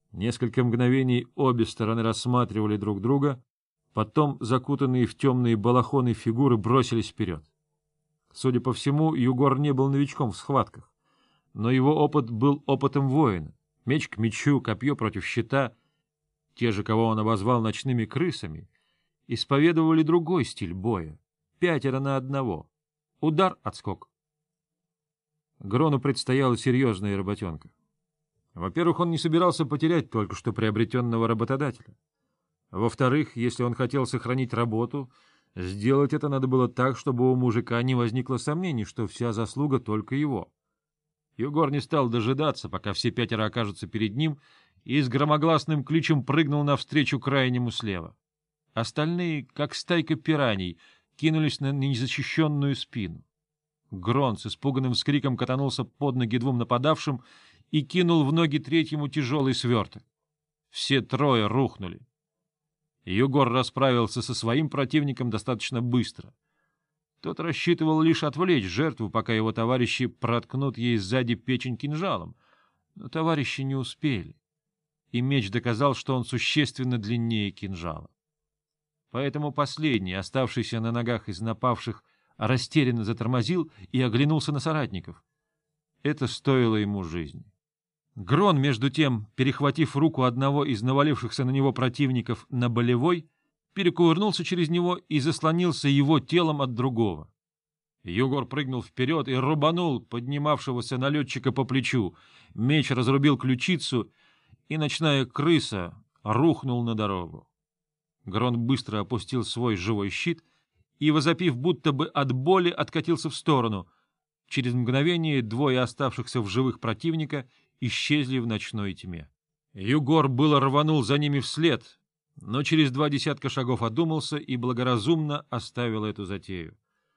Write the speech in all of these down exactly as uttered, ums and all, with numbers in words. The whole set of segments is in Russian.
Несколько мгновений обе стороны рассматривали друг друга, потом закутанные в темные балахоны фигуры бросились вперед. Судя по всему, Югор не был новичком в схватках, но его опыт был опытом воина. Меч к мечу, копье против щита. Те же, кого он обозвал ночными крысами, исповедовали другой стиль боя. Пятеро на одного. Удар, отскок. Грону предстояла серьезная работенка. Во-первых, он не собирался потерять только что приобретенного работодателя. Во-вторых, если он хотел сохранить работу, сделать это надо было так, чтобы у мужика не возникло сомнений, что вся заслуга только его. Югор не стал дожидаться, пока все пятеро окажутся перед ним, и с громогласным кличем прыгнул навстречу крайнему слева. Остальные, как стайка пираний, кинулись на незащищенную спину. Грон с испуганным вскриком катанулся под ноги двум нападавшим и кинул в ноги третьему тяжелый сверток. Все трое рухнули. Югор расправился со своим противником достаточно быстро. Тот рассчитывал лишь отвлечь жертву, пока его товарищи проткнут ей сзади печень кинжалом, но товарищи не успели, и меч доказал, что он существенно длиннее кинжала. Поэтому последний, оставшийся на ногах из напавших, растерянно затормозил и оглянулся на соратников. Это стоило ему жизни. Грон, между тем, перехватив руку одного из навалившихся на него противников на болевой, перекувырнулся через него и заслонился его телом от другого. Югор прыгнул вперед и рубанул поднимавшегося налетчика по плечу. Меч разрубил ключицу, и ночная крыса рухнул на дорогу. Грон быстро опустил свой живой щит и, возопив будто бы от боли, откатился в сторону. Через мгновение двое оставшихся в живых противника исчезли в ночной тьме. Югор было рванул за ними вслед, но через два десятка шагов одумался и благоразумно оставил эту затею.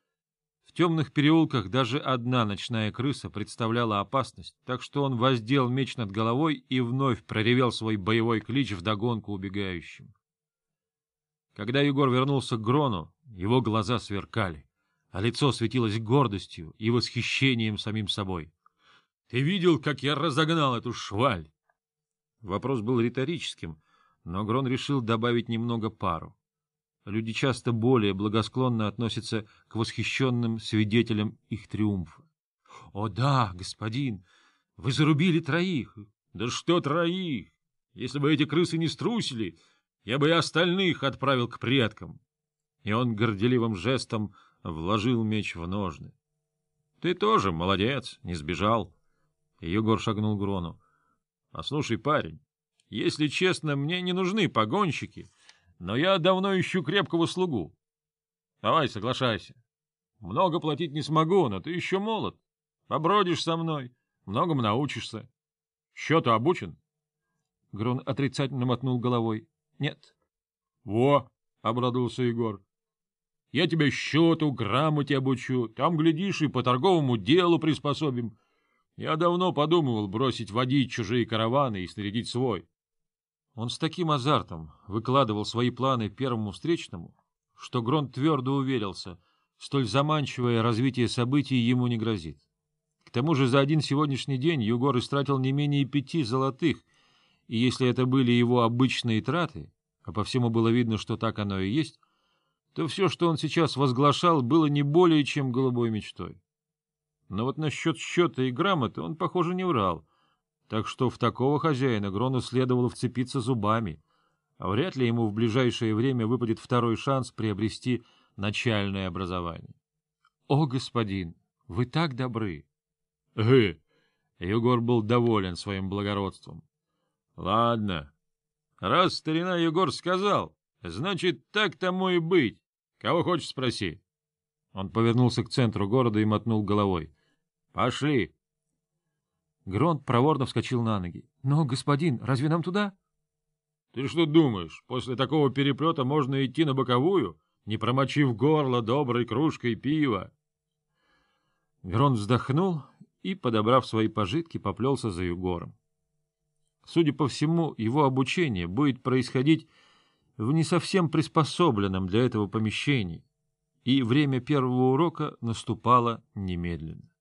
В темных переулках даже одна ночная крыса представляла опасность, так что он воздел меч над головой и вновь проревел свой боевой клич вдогонку убегающим. Когда Югор вернулся к Грону, его глаза сверкали, а лицо светилось гордостью и восхищением самим собой. — Ты видел, как я разогнал эту шваль? Вопрос был риторическим, но Грон решил добавить немного пару. Люди часто более благосклонно относятся к восхищенным свидетелям их триумфа. — О да, господин, вы зарубили троих. — Да что троих? Если бы эти крысы не струсили, я бы и остальных отправил к предкам. И он горделивым жестом вложил меч в ножны. — Ты тоже молодец, не сбежал. Югор шагнул к Грону. — Послушай, парень, если честно, мне не нужны погонщики, но я давно ищу крепкого слугу. Давай, соглашайся. Много платить не смогу, но ты еще молод. Побродишь со мной, многому научишься. Счету обучен? Грон отрицательно мотнул головой. — Нет. — Во! — обрадовался Егор. — Я тебя счету, грамоте обучу, там, глядишь, и по торговому делу приспособим. Я давно подумывал бросить водить чужие караваны и снарядить свой. Он с таким азартом выкладывал свои планы первому встречному, что Грон твердо уверился, столь заманчивое развитие событий ему не грозит. К тому же за один сегодняшний день Югор истратил не менее пяти золотых, и если это были его обычные траты, а по всему было видно, что так оно и есть, то все, что он сейчас возглашал, было не более чем голубой мечтой. Но вот насчет счета и грамоты он, похоже, не врал, так что в такого хозяина Грону следовало вцепиться зубами, а вряд ли ему в ближайшее время выпадет второй шанс приобрести начальное образование. — О, господин, вы так добры! — Э! Югор был доволен своим благородством. — Ладно. Раз старина Егор сказал, значит, так тому и быть. Кого хочешь, спроси. Он повернулся к центру города и мотнул головой. — Пошли. Грон проворно вскочил на ноги. — Но, господин, разве нам туда? — Ты что думаешь, после такого переплета можно идти на боковую, не промочив горло доброй кружкой пива? Грон вздохнул и, подобрав свои пожитки, поплелся за Югором. Судя по всему, его обучение будет происходить в не совсем приспособленном для этого помещении, и время первого урока наступало немедленно.